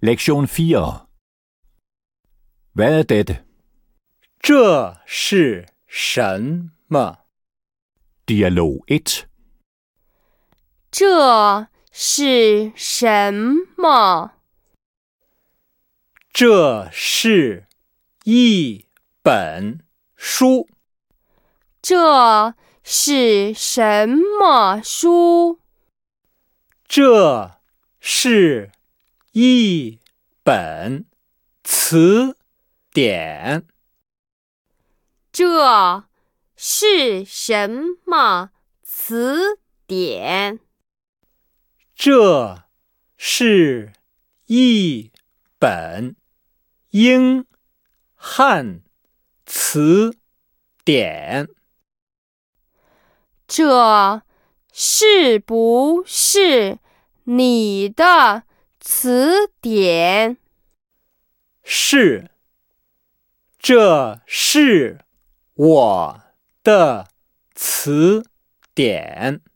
Lektion 4. Hvad er dette? 这是什么？ Dialog 1. 这是什么？ 这是一本书。 这是什么书？ 这是一本词典。 这是什么词典？ 这是一本英汉词典。 这是不是你的词典？ 是，这是我的词典。